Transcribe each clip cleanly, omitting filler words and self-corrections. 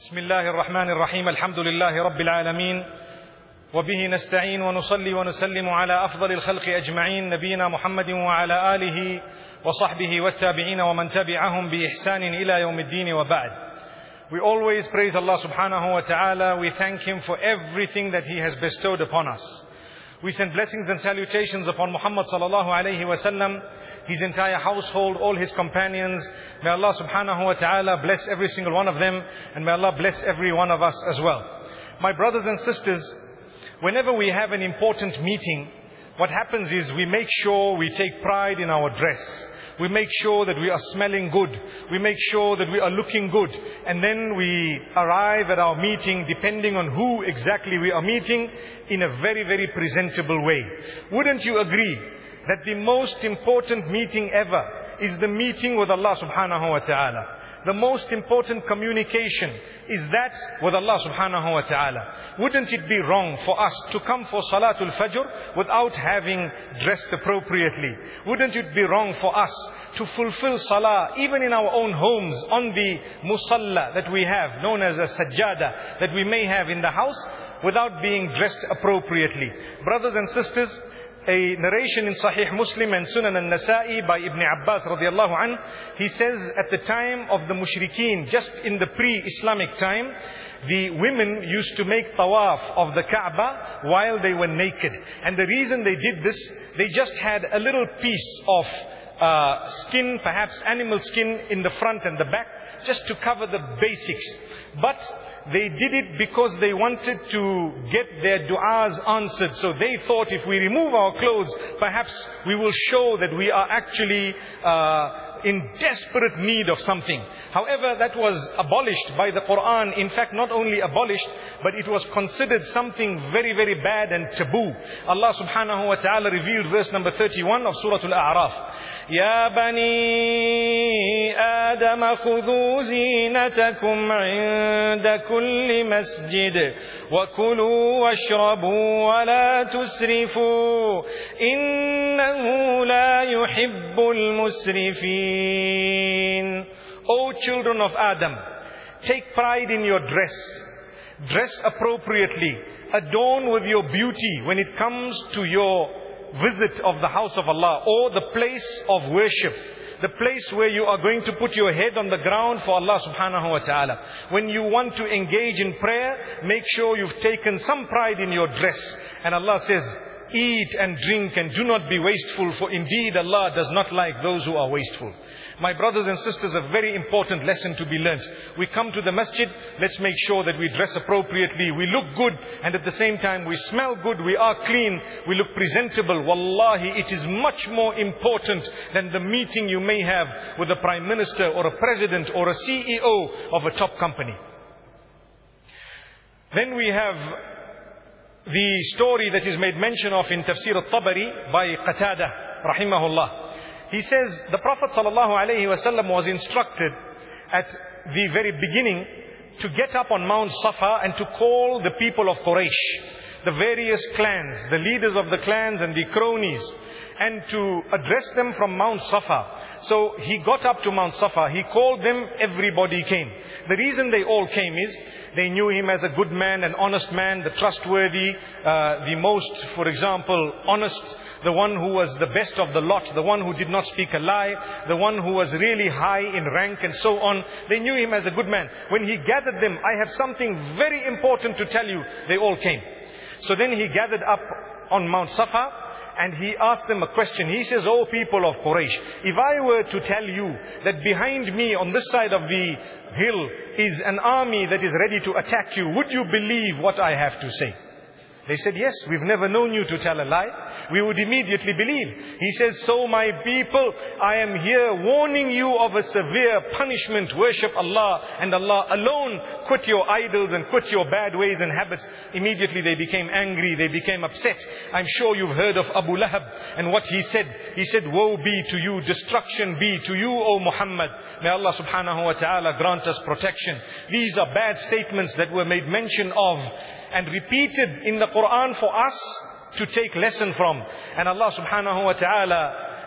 بسم الله الرحمن الرحيم الحمد لله رب العالمين وبه نستعين ونصلي ونسلم على أفضل الخلق أجمعين نبينا محمد وعلى آله وصحبه والتابعين ومن تبعهم بإحسان إلى يوم الدين وبعد. We always praise Allah subhanahu wa ta'ala. We thank Him for everything that He has bestowed upon us. We send blessings and salutations upon Muhammad sallallahu alayhi wa sallam, his entire household, all his companions. May Allah subhanahu wa ta'ala bless every single one of them, and may Allah bless every one of us as well. My brothers and sisters, whenever we have an important meeting, what happens is we make sure we take pride in our dress. We make sure that we are smelling good. We make sure that we are looking good. And then we arrive at our meeting, depending on who exactly we are meeting, in a very, very presentable way. Wouldn't you agree that the most important meeting ever is the meeting with Allah subhanahu wa ta'ala? The most important communication is that with Allah subhanahu wa ta'ala. Wouldn't it be wrong for us to come for Salatul Fajr without having dressed appropriately? Wouldn't it be wrong for us to fulfill Salah even in our own homes on the musalla that we have, known as a sajjada, that we may have in the house, without being dressed appropriately? Brothers and sisters, a narration in Sahih Muslim and Sunan al-Nasa'i by Ibn Abbas radiallahu anh, he says at the time of the mushrikeen, just in the pre-Islamic time, the women used to make tawaf of the Kaaba while they were naked. And the reason they did this, they just had a little piece of skin, perhaps animal skin, in the front and the back, just to cover the basics. But they did it because they wanted to get their du'as answered. So they thought, if we remove our clothes, perhaps we will show that we are actually in desperate need of something. However, that was abolished by the Quran. In fact, not only abolished, but it was considered something very, very bad and taboo. Allah subhanahu wa ta'ala revealed verse number 31 of Surah Al-A'raf. Ya bani Adam khudhu zinatakum 'inda kulli masjid wa kulu washrabu wa la tusrifu innahu la yuhibbul musrifin. O children of Adam, take pride in your dress. Dress appropriately. Adorn with your beauty when it comes to your visit of the house of Allah, or the place of worship, the place where you are going to put your head on the ground for Allah subhanahu wa ta'ala. When you want to engage in prayer, make sure you've taken some pride in your dress. And Allah says, eat and drink and do not be wasteful, for indeed Allah does not like those who are wasteful. My brothers and sisters, a very important lesson to be learnt. We come to the masjid, let's make sure that we dress appropriately, we look good, and at the same time we smell good, we are clean, we look presentable. Wallahi, it is much more important than the meeting you may have with a prime minister or a president or a CEO of a top company. Then we have the story that is made mention of in Tafsir al-Tabari by Qatada rahimahullah. He says the Prophet sallallahu alaihi wasallam was instructed at the very beginning to get up on Mount Safa and to call the people of Quraysh, the various clans, the leaders of the clans and the cronies, and to address them from Mount Safa. So he got up to Mount Safa, he called them, everybody came. The reason they all came is they knew him as a good man, an honest man, the trustworthy, the most, for example, honest, the one who was the best of the lot, the one who did not speak a lie, the one who was really high in rank and so on. They knew him as a good man. When he gathered them, I have something very important to tell you. They all came. So then he gathered up on Mount Safa, and he asked them a question. He says, "O people of Quraysh, if I were to tell you that behind me on this side of the hill is an army that is ready to attack you, would you believe what I have to say?" They said, "Yes, we've never known you to tell a lie. We would immediately believe." He says, "So my people, I am here warning you of a severe punishment. Worship Allah and Allah alone. Quit your idols and quit your bad ways and habits." Immediately they became angry, they became upset. I'm sure you've heard of Abu Lahab and what he said. He said, "Woe be to you, destruction be to you, O Muhammad. May Allah subhanahu wa ta'ala grant us protection." These are bad statements that were made mention of and repeated in the Quran for us to take lesson from. And Allah subhanahu wa ta'ala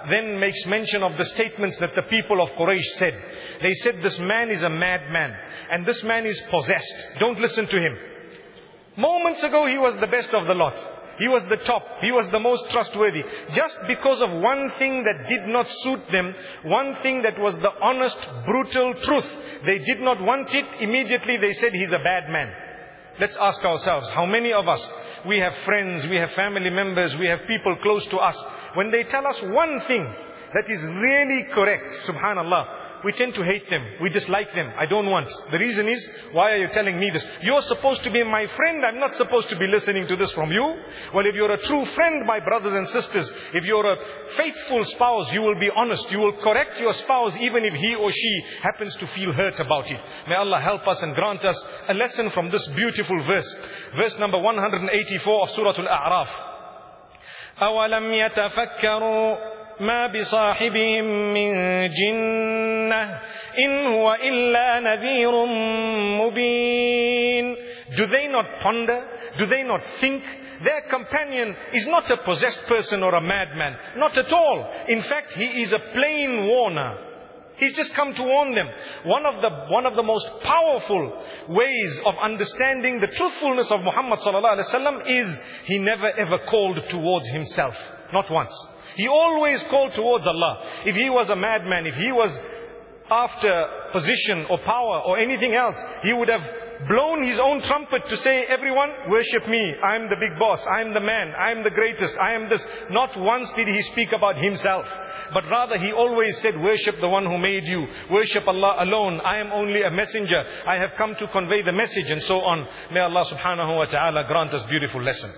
then makes mention of the statements that the people of Quraysh said. They said, this man is a madman, and this man is possessed. Don't listen to him. Moments ago he was the best of the lot. He was the top. He was the most trustworthy. Just because of one thing that did not suit them, one thing that was the honest, brutal truth, they did not want it, immediately they said he's a bad man. Let's ask ourselves, how many of us, we have friends, we have family members, we have people close to us, when they tell us one thing that is really correct, subhanallah, we tend to hate them. We dislike them. I don't want. The reason is, why are you telling me this? You're supposed to be my friend. I'm not supposed to be listening to this from you. Well, if you're a true friend, my brothers and sisters, if you're a faithful spouse, you will be honest. You will correct your spouse even if he or she happens to feel hurt about it. May Allah help us and grant us a lesson from this beautiful verse. Verse number 184 of Surah Al-A'raf. أَوَلَمْ يَتَفَكَّرُوا ما بصاحبهم من جنة إن هو إلا نذير مبين. Do they not ponder? Do they not think? Their companion is not a possessed person or a madman. Not at all. In fact, he is a plain warner. He's just come to warn them. One of the most powerful ways of understanding the truthfulness of Muhammad sallallahu alaihi wasallam is he never ever called towards himself. Not once. He always called towards Allah. If he was a madman, if he was after position or power or anything else, he would have blown his own trumpet to say, everyone worship me. I'm the big boss. I'm the man. I'm the greatest. I am this. Not once did he speak about himself. But rather he always said, worship the one who made you. Worship Allah alone. I am only a messenger. I have come to convey the message, and so on. May Allah subhanahu wa ta'ala grant us beautiful lesson.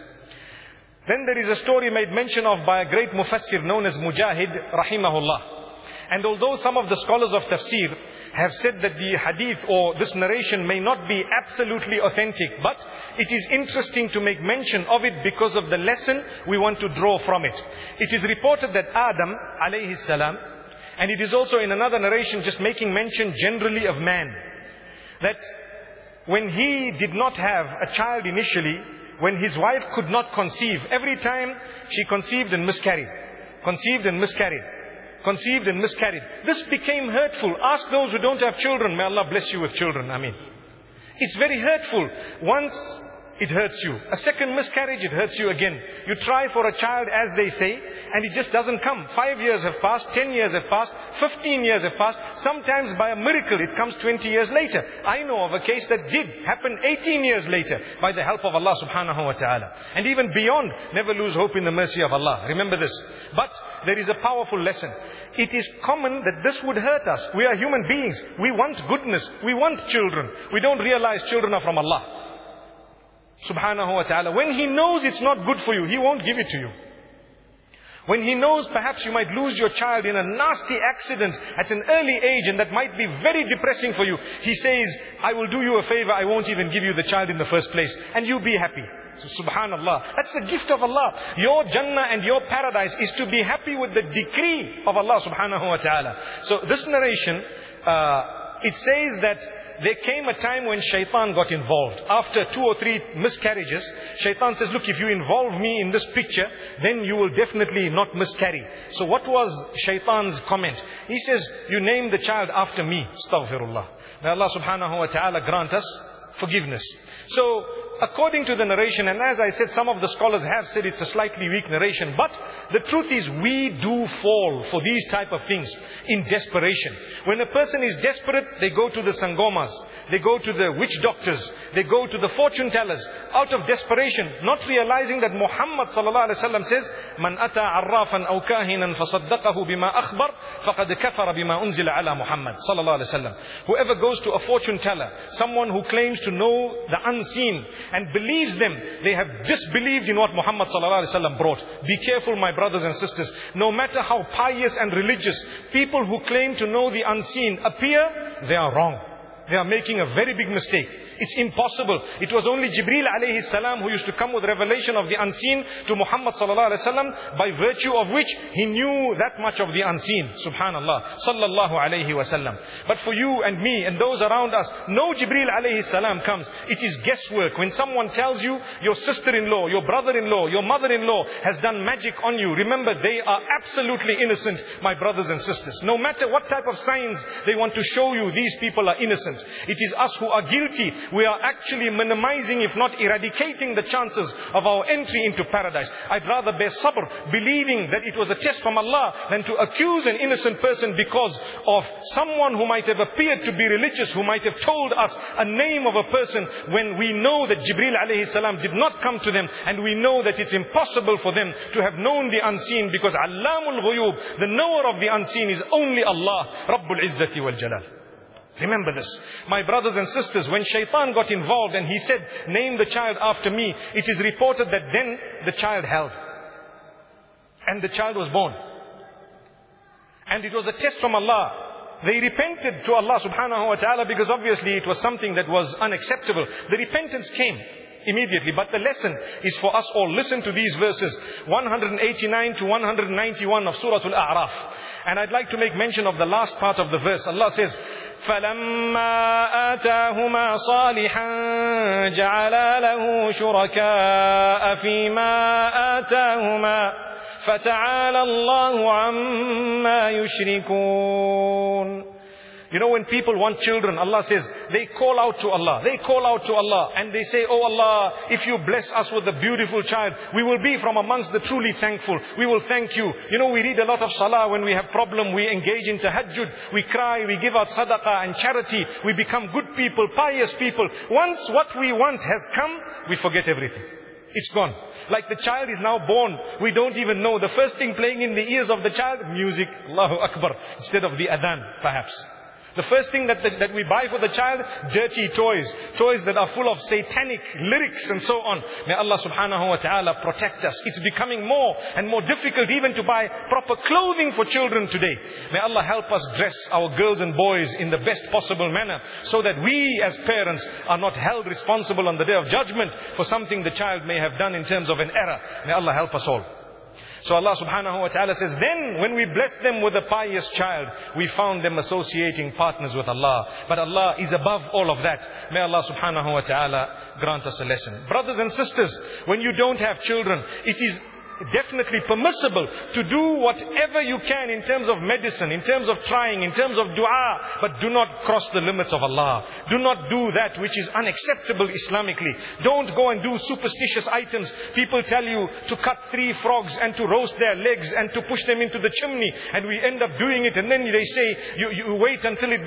Then there is a story made mention of by a great mufassir known as Mujahid rahimahullah. And although some of the scholars of tafsir have said that the hadith or this narration may not be absolutely authentic, but it is interesting to make mention of it because of the lesson we want to draw from it. It is reported that Adam alayhi salam, and it is also in another narration just making mention generally of man, that when he did not have a child initially, when his wife could not conceive, every time she conceived and miscarried, conceived and miscarried, conceived and miscarried. This became hurtful. Ask those who don't have children. May Allah bless you with children. Ameen. It's very hurtful. Once it hurts you. A second miscarriage, it hurts you again. You try for a child, as they say, and it just doesn't come. 5 years have passed, 10 years have passed, 15 years have passed. Sometimes by a miracle it comes 20 years later. I know of a case that did happen 18 years later by the help of Allah subhanahu wa ta'ala. And even beyond, never lose hope in the mercy of Allah. Remember this. But there is a powerful lesson. It is common that this would hurt us. We are human beings. We want goodness. We want children. We don't realize children are from Allah subhanahu wa ta'ala. When He knows it's not good for you, He won't give it to you. When He knows perhaps you might lose your child in a nasty accident at an early age, and that might be very depressing for you, He says, I will do you a favor, I won't even give you the child in the first place, and you be happy. So, subhanallah, that's the gift of Allah. Your Jannah and your paradise is to be happy with the decree of Allah subhanahu wa ta'ala. So this narration, it says that there came a time when shaitan got involved. After 2 or 3 miscarriages, shaitan says, look, if you involve me in this picture, then you will definitely not miscarry. So what was shaitan's comment? He says, you name the child after me. Astaghfirullah. May Allah subhanahu wa ta'ala grant us forgiveness. So, according to the narration, and as I said, some of the scholars have said it's a slightly weak narration, but the truth is we do fall for these type of things in desperation. When a person is desperate, they go to the sangomas, they go to the witch doctors, they go to the fortune tellers out of desperation, not realizing that Muhammad sallallahu alaihi wasallam says, "Man ata arrafan aw kahinan fasaddaqahu bima akhbar, faqad kafara bima unzila ala Muhammad sallallahu alaihi wasallam." Whoever goes to a fortune teller, someone who claims to know the unseen, and believes them, they have disbelieved in what Muhammad sallallahu alaihi wasallam brought. Be careful, my brothers and sisters. No matter how pious and religious people who claim to know the unseen appear, they are wrong. They are making a very big mistake. It's impossible. It was only Jibreel alayhi salam who used to come with revelation of the unseen to Muhammad sallallahu alayhi wasallam, by virtue of which he knew that much of the unseen. Subhanallah. Sallallahu alayhi wasallam. But for you and me and those around us, no Jibreel alayhi salam comes. It is guesswork. When someone tells you your sister-in-law, your brother-in-law, your mother-in-law has done magic on you, remember they are absolutely innocent, my brothers and sisters. No matter what type of signs they want to show you, these people are innocent. It is us who are guilty. We are actually minimizing, if not eradicating, the chances of our entry into paradise. I'd rather bear sabr, believing that it was a test from Allah, than to accuse an innocent person because of someone who might have appeared to be religious, who might have told us a name of a person, when we know that Jibreel alayhi salam did not come to them, and we know that it's impossible for them to have known the unseen, because Allamul Ghuyub, the knower of the unseen, is only Allah, Rabbul Izzati wal Jalal. Remember this. My brothers and sisters, when shaitan got involved and he said, name the child after me, it is reported that then the child held. And the child was born. And it was a test from Allah. They repented to Allah subhanahu wa ta'ala, because obviously it was something that was unacceptable. The repentance came immediately. But the lesson is for us all. Listen to these verses, 189 to 191 of Surah Al-A'raf. And I'd like to make mention of the last part of the verse. Allah says, فَلَمَّا آتَاهُمَا صَالِحًا جَعَلَا لَهُ شُرَكَاءَ فِي مَا آتَاهُمَا فَتَعَالَى اللَّهُ عَمَّا يُشْرِكُونَ. You know, when people want children, Allah says, they call out to Allah. They call out to Allah and they say, oh Allah, if you bless us with a beautiful child, we will be from amongst the truly thankful. We will thank you. You know, we read a lot of salah when we have problem. We engage in tahajjud. We cry. We give out sadaqah and charity. We become good people, pious people. Once what we want has come, we forget everything. It's gone. Like the child is now born. We don't even know. The first thing playing in the ears of the child, music. Allahu Akbar. Instead of the adhan, perhaps. The first thing that we buy for the child, dirty toys. Toys that are full of satanic lyrics and so on. May Allah subhanahu wa ta'ala protect us. It's becoming more and more difficult even to buy proper clothing for children today. May Allah help us dress our girls and boys in the best possible manner, so that we as parents are not held responsible on the day of judgment for something the child may have done in terms of an error. May Allah help us all. So Allah subhanahu wa ta'ala says, then when we blessed them with a pious child, we found them associating partners with Allah. But Allah is above all of that. May Allah subhanahu wa ta'ala grant us a lesson. Brothers and sisters, when you don't have children, it is definitely permissible to do whatever you can in terms of medicine, in terms of trying, in terms of dua, but do not cross the limits of Allah. Do not do that which is unacceptable Islamically. Don't go and do superstitious items. People tell you to cut 3 frogs and to roast their legs and to push them into the chimney, and we end up doing it, and then they say you wait until it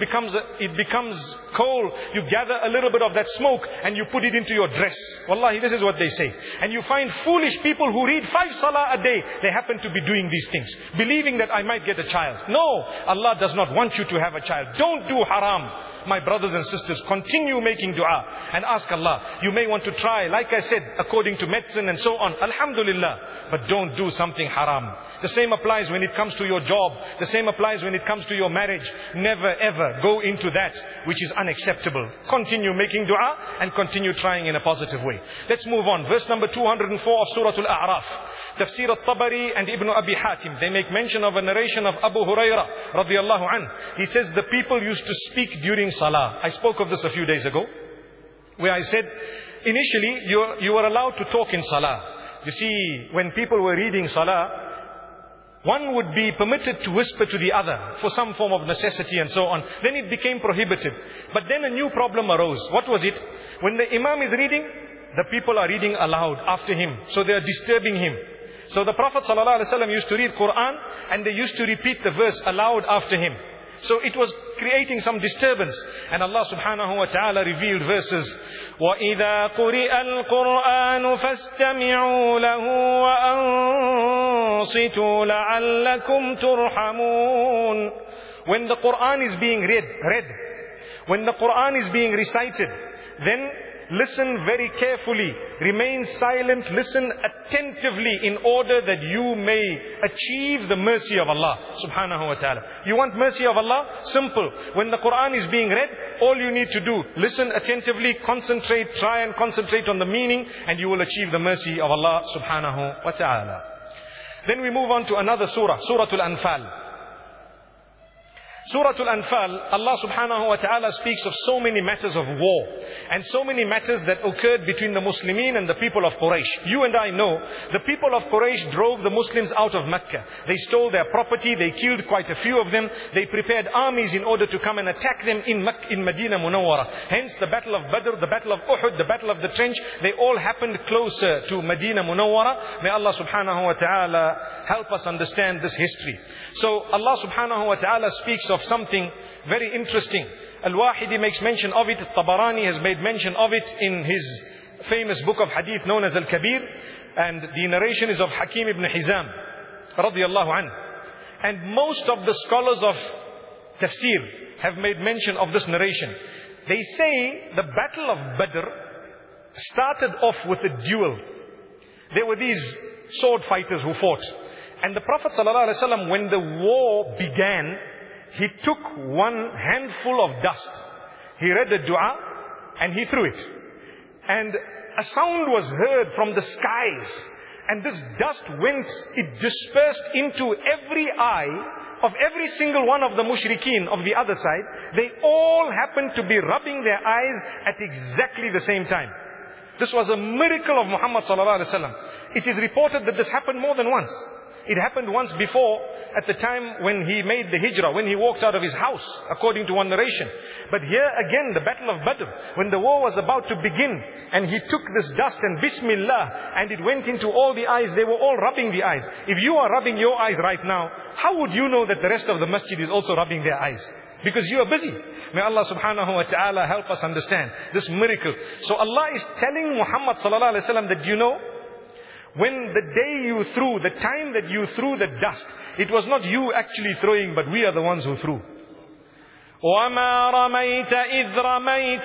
becomes coal. You gather a little bit of that smoke and you put it into your dress. Wallahi, this is what they say. And you find foolish people who read 5 salah a day, they happen to be doing these things, believing that I might get a child. No, Allah does not want you to have a child. Don't do haram. My brothers and sisters, continue making dua and ask Allah. You may want to try, like I said, according to medicine and so on. Alhamdulillah. But don't do something haram. The same applies when it comes to your job. The same applies when it comes to your marriage. Never ever go into that which is unacceptable. Continue making dua and continue trying in a positive way. Let's move on. Verse number 204 of Surah Al-A'raf. Tafsir al-Tabari and Ibn Abi Hatim, they make mention of a narration of Abu Hurairah radiyallahu anh. He says the people used to speak during salah. I spoke of this a few days ago, where I said initially you were allowed to talk in salah. You see, when people were reading salah, one would be permitted to whisper to the other for some form of necessity and so on. Then it became prohibited. But then a new problem arose. What was it? When the imam is reading, the people are reading aloud after him. So they are disturbing him. So the Prophet ﷺ used to read Quran and they used to repeat the verse aloud after him. So it was creating some disturbance. And Allah subhanahu wa ta'ala revealed verses. وَإِذَا قُرِئَ الْقُرْآنُ فَاسْتَمِعُوا لَهُ وَأَنصِتُوا لَعَلَّكُمْ تُرْحَمُونَ. When the Quran is being read, when the Quran is being recited, then listen very carefully, remain silent, listen attentively in order that you may achieve the mercy of Allah subhanahu wa ta'ala. You want mercy of Allah? Simple. When the Quran is being read, all you need to do, listen attentively, concentrate, try and concentrate on the meaning, and you will achieve the mercy of Allah subhanahu wa ta'ala. Then we move on to another surah, Surah Al-Anfal. Surah Al-Anfal, Allah subhanahu wa ta'ala speaks of so many matters of war and so many matters that occurred between the Muslimin and the people of Quraysh. You and I know the people of Quraysh drove the Muslims out of Mecca. They stole their property, they killed quite a few of them, they prepared armies in order to come and attack them in Medina Munawwara. Hence the battle of Badr, the battle of Uhud, the battle of the Trench, they all happened closer to Medina Munawwara. May Allah subhanahu wa ta'ala help us understand this history. So Allah subhanahu wa ta'ala speaks of something very interesting. Al-Wahidi makes mention of it. Tabarani has made mention of it in his famous book of hadith known as Al-Kabir. And the narration is of Hakim ibn Hizam radiyallahu anhu. And most of the scholars of tafsir have made mention of this narration. They say the battle of Badr started off with a duel. There were these sword fighters who fought. And the Prophet ﷺ, when the war began, he took one handful of dust. He read the dua and he threw it. And a sound was heard from the skies. And this dust went, it dispersed into every eye of every single one of the mushrikeen of the other side. They all happened to be rubbing their eyes at exactly the same time. This was a miracle of Muhammad ﷺ. It is reported that this happened more than once. It happened once before at the time when he made the hijrah, when he walked out of his house, according to one narration. But here again, the battle of Badr, when the war was about to begin, and he took this dust and Bismillah, and it went into all the eyes, they were all rubbing the eyes. If you are rubbing your eyes right now, how would you know that the rest of the masjid is also rubbing their eyes? Because you are busy. May Allah subhanahu wa ta'ala help us understand this miracle. So Allah is telling Muhammad sallallahu alaihi wasallam that, you know, when the day you threw, the time that you threw the dust, it was not you actually throwing, but we are the ones who threw. وَمَا رَمَيْتَ إِذْ رَمَيْتَ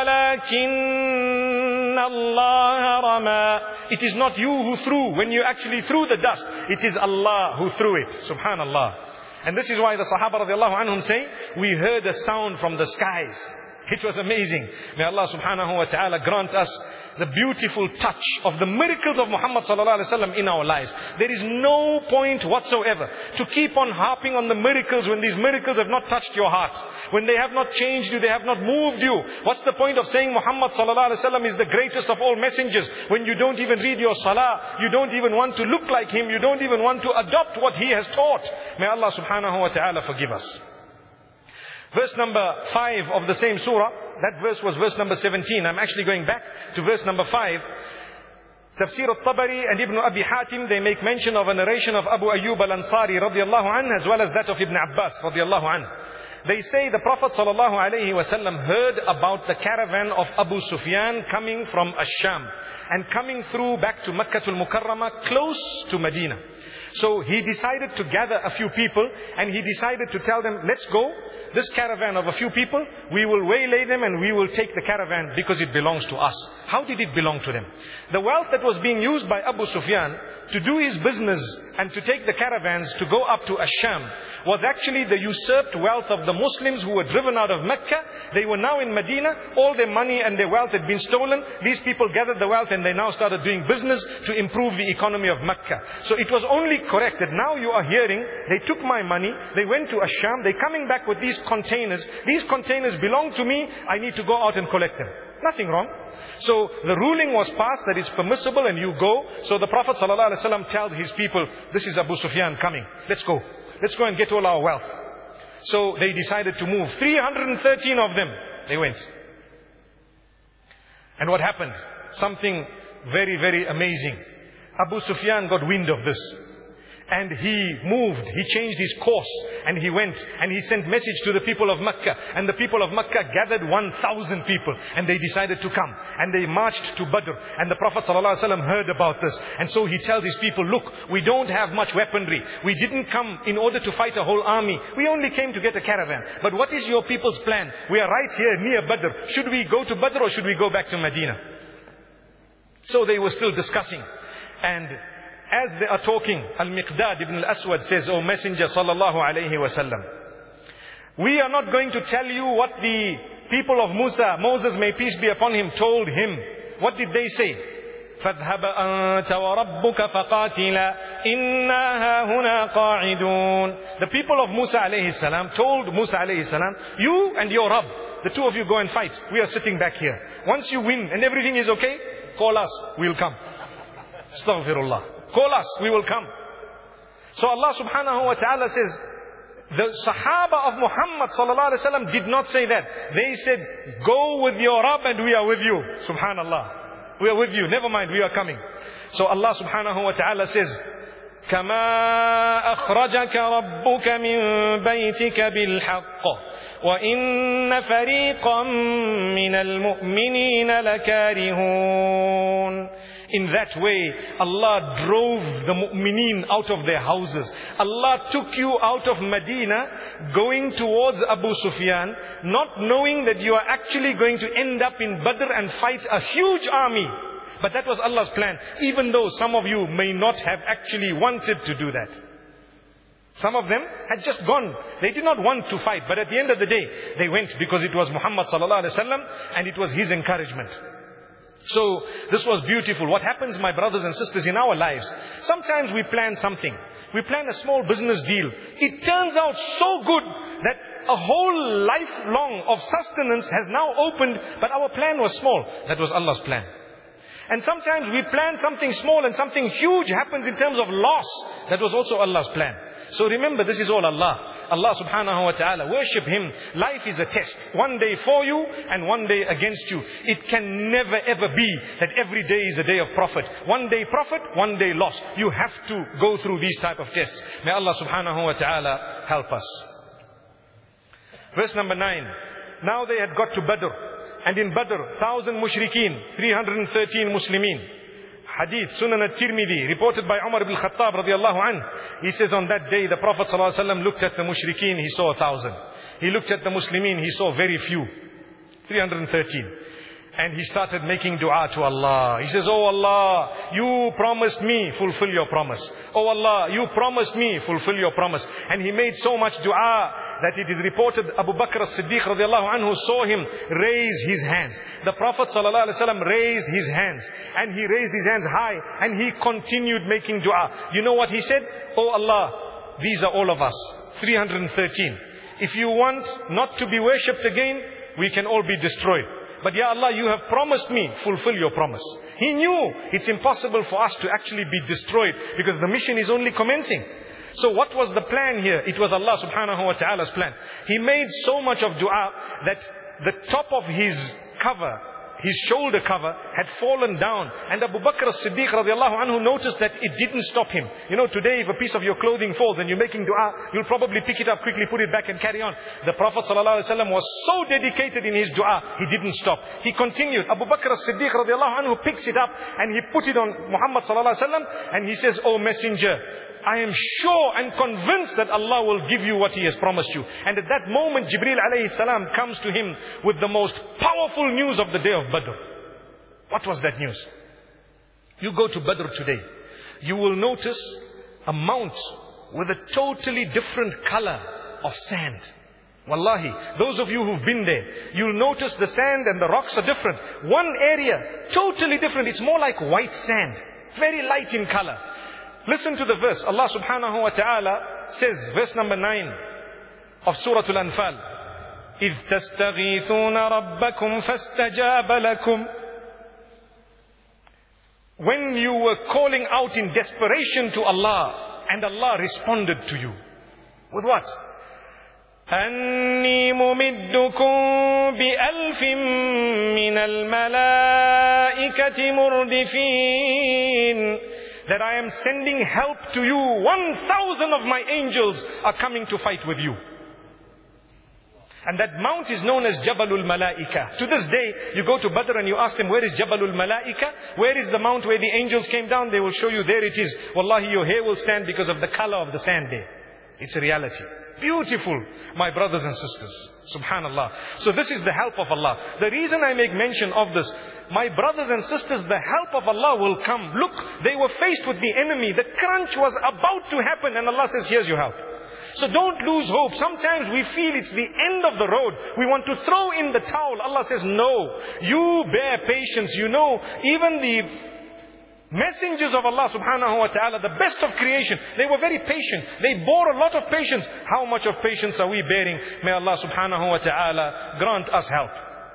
وَلَكِنَّ اللَّهَ رَمَى. It is not you who threw when you actually threw the dust. It is Allah who threw it. Subhanallah. And this is why the Sahaba radiallahu anhum say, we heard a sound from the skies. It was amazing. May Allah subhanahu wa ta'ala grant us the beautiful touch of the miracles of Muhammad sallallahu alaihi wasallam in our lives. There is no point whatsoever to keep on harping on the miracles when these miracles have not touched your heart. When they have not changed you, they have not moved you. What's the point of saying Muhammad sallallahu alaihi wasallam is the greatest of all messengers when you don't even read your salah, you don't even want to look like him, you don't even want to adopt what he has taught. May Allah subhanahu wa ta'ala forgive us. Verse number 5 of the same surah, that verse was verse number 17. I'm actually going back to verse number 5. Tafsir al-Tabari and Ibn Abi Hatim, they make mention of a narration of Abu Ayyub al-Ansari radiyallahu anhu, as well as that of Ibn Abbas radiyallahu anhu. They say the Prophet sallallahu alayhi wasallam heard about the caravan of Abu Sufyan coming from Ash-Sham and coming through back to Makkah al-Mukarramah, close to Medina. So he decided to gather a few people and he decided to tell them, let's go. This caravan of a few people, we will waylay them and we will take the caravan because it belongs to us. How did it belong to them? The wealth that was being used by Abu Sufyan to do his business and to take the caravans to go up to Ash-Sham was actually the usurped wealth of the Muslims who were driven out of Mecca. They were now in Medina. All their money and their wealth had been stolen. These people gathered the wealth and they now started doing business to improve the economy of Mecca. So it was only correct that now you are hearing, they took my money, they went to Ash-Sham, they're coming back with these containers. These containers belong to me, I need to go out and collect them. Nothing wrong. So the ruling was passed that it's permissible and you go. So the Prophet ﷺ tells his people, this is Abu Sufyan coming. Let's go. Let's go and get all our wealth. So they decided to move. 313 of them, they went. And what happened? Something very, very amazing. Abu Sufyan got wind of this. And he moved, he changed his course, and he went, and he sent message to the people of Makkah. And the people of Makkah gathered 1,000 people, and they decided to come. And they marched to Badr. And the Prophet ﷺ heard about this. And so he tells his people, look, we don't have much weaponry. We didn't come in order to fight a whole army. We only came to get a caravan. But what is your people's plan? We are right here near Badr. Should we go to Badr or should we go back to Medina? So they were still discussing. And as they are talking, Al-Miqdad ibn al-Aswad says, O Messenger sallallahu alayhi wasallam, we are not going to tell you what the people of Moses, may peace be upon him, told him. What did they say? فَاذْهَبَ أَنْتَ وَرَبُّكَ فَقَاتِلًا إِنَّا هَا هُنَا قَاعِدُونَ. The people of Musa alayhi salam told Musa alayhi salam, you and your Rabb, the two of you go and fight. We are sitting back here. Once you win and everything is okay, call us, we'll come. Astaghfirullah. Call us, we will come. So Allah subhanahu wa ta'ala says, the Sahaba of Muhammad sallallahu alaihi wasallam did not say that. They said, go with your Rabb and we are with you. Subhanallah. We are with you. Never mind, we are coming. So Allah subhanahu wa ta'ala says, كما أخرجك ربك من بيتك بالحق وإن فريقا من المؤمنين لكارهون. In that way, Allah drove the mu'mineen out of their houses. Allah took you out of Medina, going towards Abu Sufyan, not knowing that you are actually going to end up in Badr and fight a huge army. But that was Allah's plan, even though some of you may not have actually wanted to do that. Some of them had just gone. They did not want to fight, but at the end of the day, they went because it was Muhammad sallallahu alaihi wasallam and it was his encouragement. So this was beautiful. What happens, my brothers and sisters, in our lives, sometimes we plan something. We plan a small business deal. It turns out so good that a whole lifelong of sustenance has now opened, but our plan was small. That was Allah's plan. And sometimes we plan something small and something huge happens in terms of loss. That was also Allah's plan. So remember, this is all Allah. Allah subhanahu wa ta'ala. Worship Him. Life is a test. One day for you and one day against you. It can never ever be that every day is a day of profit. One day profit, one day loss. You have to go through these type of tests. May Allah subhanahu wa ta'ala help us. Verse number 9. Now they had got to Badr. And in Badr, 1,000 mushrikeen, 313 Muslimin. Hadith, Sunan al-Tirmidhi, reported by Umar ibn Khattab radiallahu anh. He says on that day, the Prophet ﷺ looked at the mushrikeen, he saw 1,000. He looked at the Muslimin, he saw very few. 313. And he started making dua to Allah. He says, Oh Allah, you promised me, fulfill your promise. Oh Allah, you promised me, fulfill your promise. And he made so much dua that it is reported Abu Bakr as-Siddiq radiallahu anhu saw him raise his hands. The Prophet sallallahu alaihi wasallam raised his hands. And he raised his hands high. And he continued making dua. You know what he said? Oh Allah, these are all of us. 313. If you want not to be worshipped again, we can all be destroyed. But Ya Allah, you have promised me, fulfill your promise. He knew it's impossible for us to actually be destroyed because the mission is only commencing. So what was the plan here? It was Allah subhanahu wa ta'ala's plan. He made so much of dua that the top of his cover, his shoulder cover, had fallen down. And Abu Bakr as-Siddiq radiallahu anhu noticed that it didn't stop him. You know, today if a piece of your clothing falls and you're making dua, you'll probably pick it up quickly, put it back and carry on. The Prophet sallallahu alaihi wasallam was so dedicated in his dua, he didn't stop. He continued. Abu Bakr as-Siddiq radiallahu anhu picks it up and he put it on Muhammad sallallahu alaihi wasallam and he says, Oh Messenger, I am sure and convinced that Allah will give you what He has promised you. And at that moment, Jibreel alayhi salam comes to him with the most powerful news of the day of Badr. What was that news? You go to Badr today, you will notice a mount with a totally different color of sand. Wallahi, those of you who've been there, you'll notice the sand and the rocks are different. One area, totally different. It's more like white sand, very light in color. Listen to the verse. Allah subhanahu wa ta'ala says, verse number 9 of Surah Al-Anfal. إِذْ تَسْتَغِيثُونَ رَبَّكُمْ فَاسْتَجَابَ لَكُمْ. When you were calling out in desperation to Allah, and Allah responded to you. With what? أَنِّي مُمِدُّكُمْ بِأَلْفٍ مِّنَ الْمَلَائِكَةِ مُرْدِفِينَ. that I am sending help to you. 1,000 of my angels are coming to fight with you. And that mount is known as Jabalul Malaika. To this day, you go to Badr and you ask them, where is Jabalul Malaika? Where is the mount where the angels came down? They will show you, there it is. Wallahi, your hair will stand because of the color of the sand there. It's a reality. Beautiful, my brothers and sisters. Subhanallah. So this is the help of Allah. The reason I make mention of this, my brothers and sisters, the help of Allah will come. Look, they were faced with the enemy. The crunch was about to happen and Allah says, here's your help. So don't lose hope. Sometimes we feel it's the end of the road. We want to throw in the towel. Allah says, no. You bear patience. You know, even the messengers of Allah subhanahu wa ta'ala, the best of creation, they were very patient. They bore a lot of patience. How much of patience are we bearing? May Allah subhanahu wa ta'ala grant us help.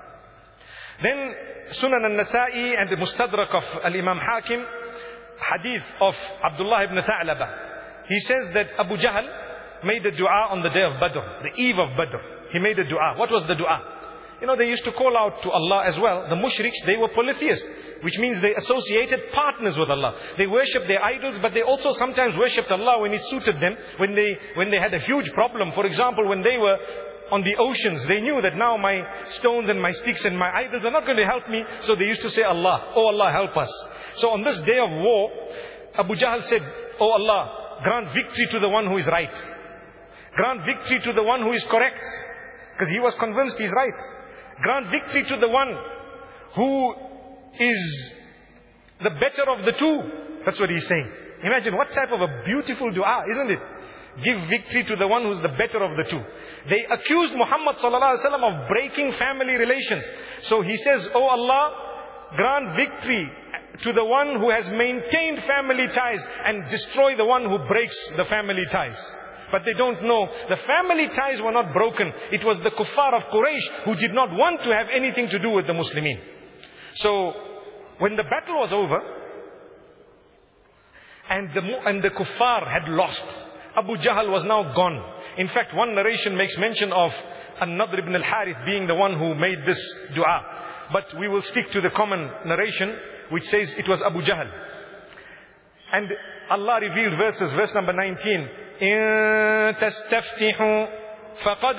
Then Sunan al-Nasa'i and the Mustadrak of Al-Imam Hakim, hadith of Abdullah ibn Tha'laba. He says that Abu Jahl made a dua on the day of Badr, the eve of Badr. He made a dua. What was the dua? You know, they used to call out to Allah as well. The mushriks, they were polytheists, which means they associated partners with Allah. They worshipped their idols, but they also sometimes worshipped Allah when it suited them, when they had a huge problem. For example, when they were on the oceans, they knew that now my stones and my sticks and my idols are not going to help me. So they used to say, Allah, oh Allah, help us. So on this day of war, Abu Jahl said, oh Allah, grant victory to the one who is right. Grant victory to the one who is correct. Because he was convinced he's right. Grant victory to the one who is the better of the two. That's what he's saying. Imagine what type of a beautiful dua, isn't it? Give victory to the one who's the better of the two. They accused Muhammad sallallahu alaihi wasallam of breaking family relations. So he says, oh Allah, grant victory to the one who has maintained family ties and destroy the one who breaks the family ties. But they don't know. The family ties were not broken. It was the kuffar of Quraysh who did not want to have anything to do with the Muslimin. So, when the battle was over, and the kuffar had lost, Abu Jahl was now gone. In fact, one narration makes mention of An-Nadr ibn al-Harith being the one who made this dua. But we will stick to the common narration, which says it was Abu Jahl. And Allah revealed verses, verse number 19. إن تستفتحوا فقد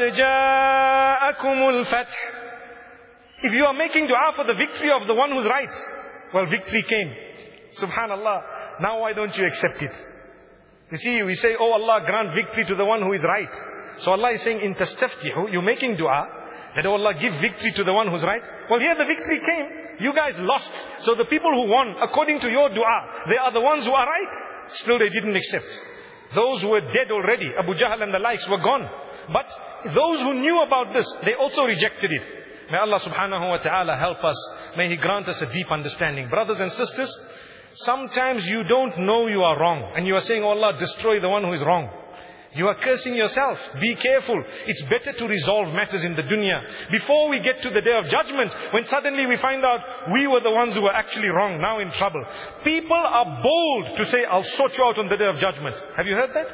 جاءكم الفتح. If you are making dua for the victory of the one who's right, well, victory came. Subhanallah. Now why don't you accept it? You see, we say, oh Allah, grant victory to the one who is right. So Allah is saying, in tastaftihu, you're making dua, that oh Allah, give victory to the one who's right. Well, here the victory came. You guys lost. So the people who won, according to your dua, they are the ones who are right. Still they didn't accept. Those who were dead already, Abu Jahl and the likes, were gone. But those who knew about this, they also rejected it. May Allah subhanahu wa ta'ala help us. May He grant us a deep understanding. Brothers and sisters, sometimes you don't know you are wrong. And you are saying, oh Allah, destroy the one who is wrong. You are cursing yourself. Be careful. It's better to resolve matters in the dunya. Before we get to the day of judgment, when suddenly we find out we were the ones who were actually wrong, now in trouble. People are bold to say, I'll sort you out on the day of judgment. Have you heard that?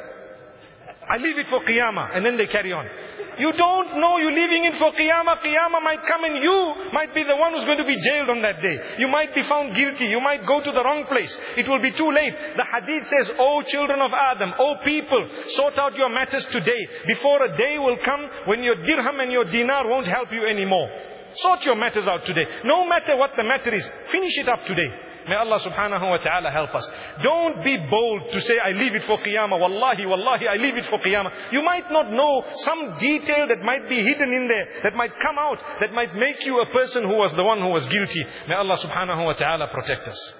I leave it for Qiyamah, and then they carry on. You don't know you're leaving it for Qiyamah. Qiyamah might come and you might be the one who's going to be jailed on that day. You might be found guilty. You might go to the wrong place. It will be too late. The hadith says, O children of Adam, O people, sort out your matters today, before a day will come when your dirham and your dinar won't help you anymore. Sort your matters out today. No matter what the matter is, finish it up today. May Allah subhanahu wa ta'ala help us. Don't be bold to say, I leave it for Qiyamah. Wallahi, wallahi, I leave it for Qiyamah. You might not know some detail that might be hidden in there, that might come out, that might make you a person who was the one who was guilty. May Allah subhanahu wa ta'ala protect us.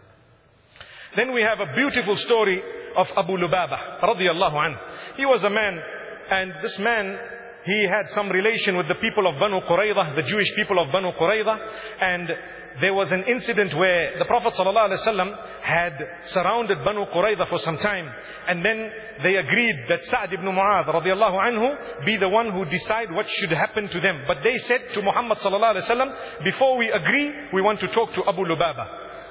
Then we have a beautiful story of Abu Lubaba radiyallahu anhu. He was a man, and this man, he had some relation with the people of Banu Qurayza, the Jewish people of Banu Qurayza, and there was an incident where the Prophet ﷺ had surrounded Banu Qurayza for some time, and then they agreed that Sa'd ibn Mu'adh radiyallahu anhu be the one who decide what should happen to them. But they said to Muhammad ﷺ, before we agree, we want to talk to Abu Lubaba.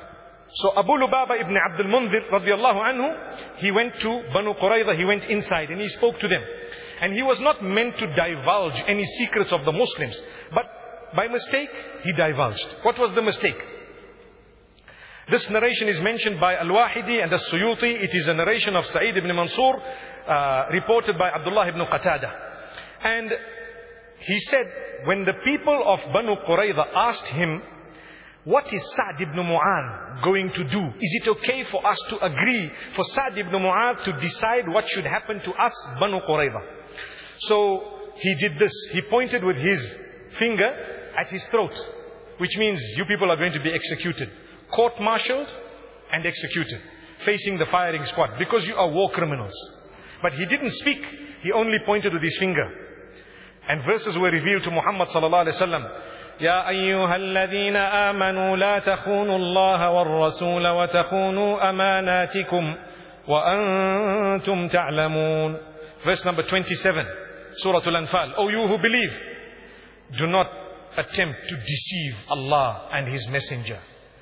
So Abu Lubaba ibn Abdul Mundhir radiyallahu anhu, he went to Banu Qurayza, he went inside and he spoke to them. And he was not meant to divulge any secrets of the Muslims, but by mistake, he divulged. What was the mistake? This narration is mentioned by Al-Wahidi and As-Suyuti. It is a narration of Sa'id ibn Mansur, reported by Abdullah ibn Qatada. And he said, when the people of Banu Qurayza asked him, what is Sa'd ibn Mu'adh going to do? Is it okay for us to agree for Sa'd ibn Mu'adh to decide what should happen to us, Banu Qurayza? So he did this. He pointed with his finger at his throat, which means you people are going to be executed. Court-martialed and executed, facing the firing squad, because you are war criminals. But he didn't speak. He only pointed with his finger. And verses were revealed to Muhammad sallallahu alaihi wasallam. يا أيها الذين آمنوا لا تخونوا الله والرسول وتخونوا أماناتكم وأنتم تعلمون. Verse number 27, Surah Al-Anfal. O you who believe, do not attempt to deceive Allah and His Messenger.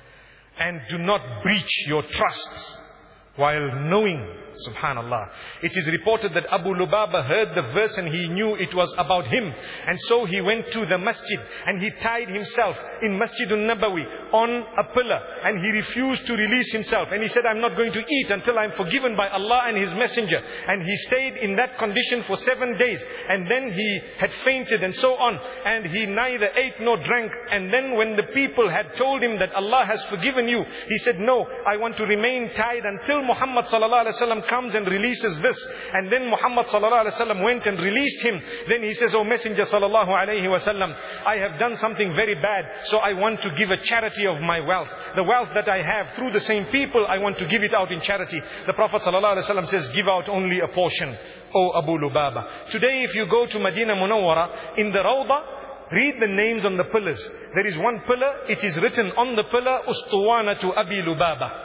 And do not breach your trusts while knowing, subhanallah. It is reported that Abu Lubaba heard the verse and he knew it was about him. And so he went to the masjid and he tied himself in Masjidun Nabawi on a pillar. And he refused to release himself. And he said, I'm not going to eat until I'm forgiven by Allah and His Messenger. And he stayed in that condition for 7 days. And then he had fainted and so on. And he neither ate nor drank. And then when the people had told him that Allah has forgiven you, he said, no, I want to remain tied until Muhammad sallallahu alaihi wasallam comes and releases this. And then Muhammad sallallahu alaihi wasallam went and released him. Then he says, O Messenger sallallahu alaihi wasallam, I have done something very bad, so I want to give a charity of my wealth. The wealth that I have through the same people, I want to give it out in charity. The Prophet sallallahu alaihi wasallam says, give out only a portion, O Abu Lubaba. Today if you go to Medina Munawwara, in the Rawdah, read the names on the pillars. There is one pillar, it is written on the pillar, Ustuwanatu Abi Lubaba.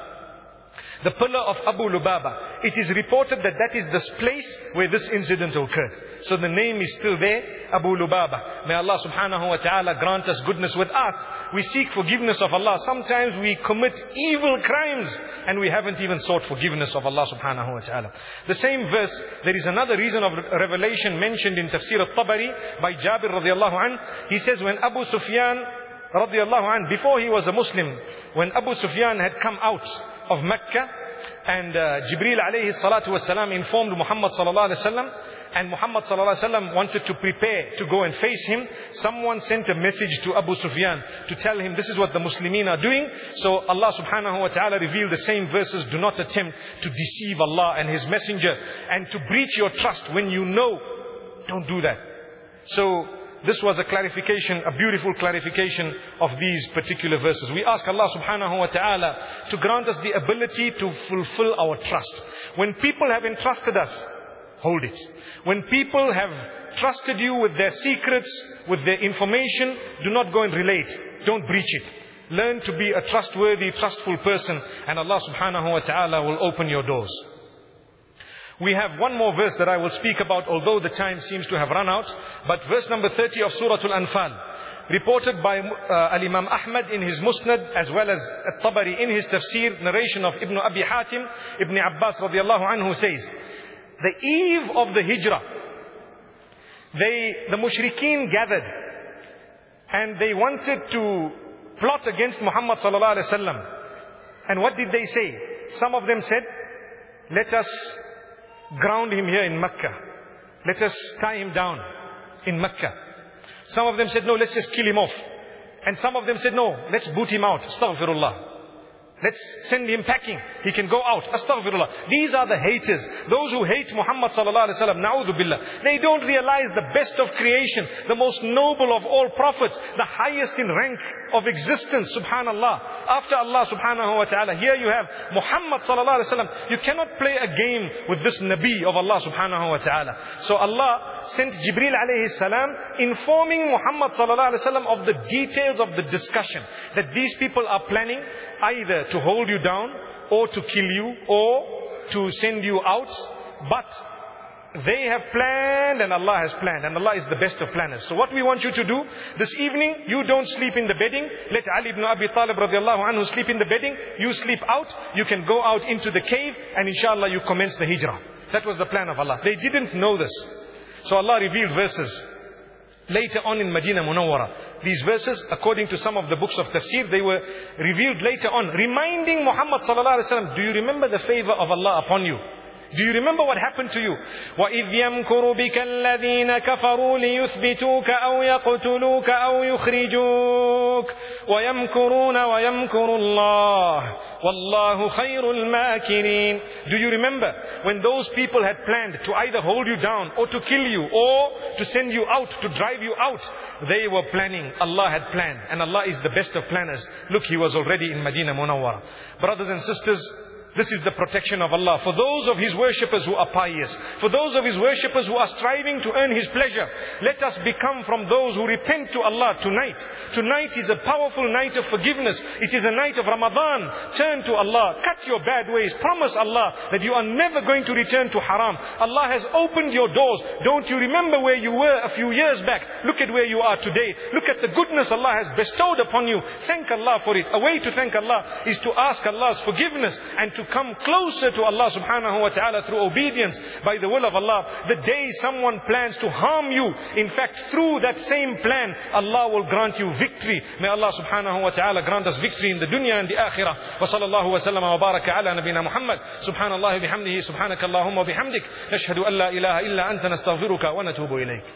The pillar of Abu Lubaba. It is reported that that is the place where this incident occurred. So the name is still there, Abu Lubaba. May Allah subhanahu wa ta'ala grant us goodness with us. We seek forgiveness of Allah. Sometimes we commit evil crimes and we haven't even sought forgiveness of Allah subhanahu wa ta'ala. The same verse, there is another reason of revelation mentioned in Tafsir al-Tabari by Jabir radiallahu anh. He says when Abu Sufyan radiallahu anh, before he was a Muslim, when Abu Sufyan had come out of Mecca, and Jibreel alayhi salatu wasalam informed Muhammad sallallahu alayhi wasallam, and Muhammad sallallahu alayhi wasallam wanted to prepare to go and face him. Someone sent a message to Abu Sufyan to tell him this is what the Muslimin are doing. So Allah subhanahu wa ta'ala revealed the same verses. Do not attempt to deceive Allah and His Messenger and to breach your trust when you know. Don't do that. So this was a clarification, a beautiful clarification of these particular verses. We ask Allah subhanahu wa ta'ala to grant us the ability to fulfill our trust. When people have entrusted us, hold it. When people have trusted you with their secrets, with their information, do not go and relate. Don't breach it. Learn to be a trustworthy, trustful person, and Allah subhanahu wa ta'ala will open your doors. We have one more verse that I will speak about, although the time seems to have run out. But verse number 30 of Surah Al-Anfal, reported by Al-Imam Ahmad in his Musnad, as well as At-Tabari in his Tafsir, narration of Ibn Abi Hatim, Ibn Abbas radiallahu anhu says, the eve of the Hijrah, the mushrikeen gathered and they wanted to plot against Muhammad sallallahu alaihi wasallam. And what did they say? Some of them said, let us ground him here in Mecca. Let us tie him down in Mecca. Some of them said, no, let's just kill him off. And some of them said, no, let's boot him out. Astaghfirullah. Let's send him packing. He can go out. Astaghfirullah. These are the haters. Those who hate Muhammad sallallahu alaihi wasallam. Na'udhu billah. They don't realize the best of creation, the most noble of all prophets, the highest in rank of existence. Subhanallah. After Allah subhanahu wa ta'ala, here you have Muhammad sallallahu alaihi wasallam. You cannot play a game with this Nabi of Allah subhanahu wa ta'ala. So Allah sent Jibreel alayhi salam informing Muhammad sallallahu alaihi wasallam of the details of the discussion, that these people are planning either to hold you down or to kill you or to send you out. But they have planned and Allah has planned, and Allah is the best of planners. So what we want you to do this evening, you don't sleep in the bedding. Let Ali ibn Abi Talib radiallahu anhu sleep in the bedding. You sleep out. You can go out into the cave and inshallah you commence the hijrah. That was the plan of Allah. They didn't know this. So Allah revealed verses later on in Medina Munawwara. These verses, according to some of the books of tafsir, they were revealed later on, reminding Muhammad sallallahu alaihi wasallam, do you remember the favor of Allah upon you? Do you remember what happened to you? وَإِذْ يَمْكُرُ بِكَ الَّذِينَ كَفَرُوا لِيُثْبِتُوكَ أَوْ يَقْتُلُوكَ أَوْ يُخْرِجُوكَ وَيَمْكُرُونَ وَيَمْكُرُ اللَّهُ وَاللَّهُ خَيْرُ الْمَاكِرِينَ. Do you remember when those people had planned to either hold you down or to kill you or to send you out, to drive you out? They were planning. Allah had planned. And Allah is the best of planners. Look, He was already in Medina Munawwara. Brothers and sisters, this is the protection of Allah. For those of His worshippers who are pious, for those of His worshippers who are striving to earn His pleasure, let us become from those who repent to Allah tonight. Tonight is a powerful night of forgiveness. It is a night of Ramadan. Turn to Allah. Cut your bad ways. Promise Allah that you are never going to return to haram. Allah has opened your doors. Don't you remember where you were a few years back? Look at where you are today. Look at the goodness Allah has bestowed upon you. Thank Allah for it. A way to thank Allah is to ask Allah's forgiveness and to come closer to Allah subhanahu wa ta'ala through obedience by the will of Allah. The day someone plans to harm you, in fact through that same plan, Allah will grant you victory. May Allah subhanahu wa ta'ala grant us victory in the dunya and the akhirah. Wa sallallahu wa sallam wa baraka ala nabina Muhammad. Subhanallah bihamdihi, subhanakallahumma bihamdik. Nashhadu an la ilaha illa anta nastaghfiruka wa natubu ilayk.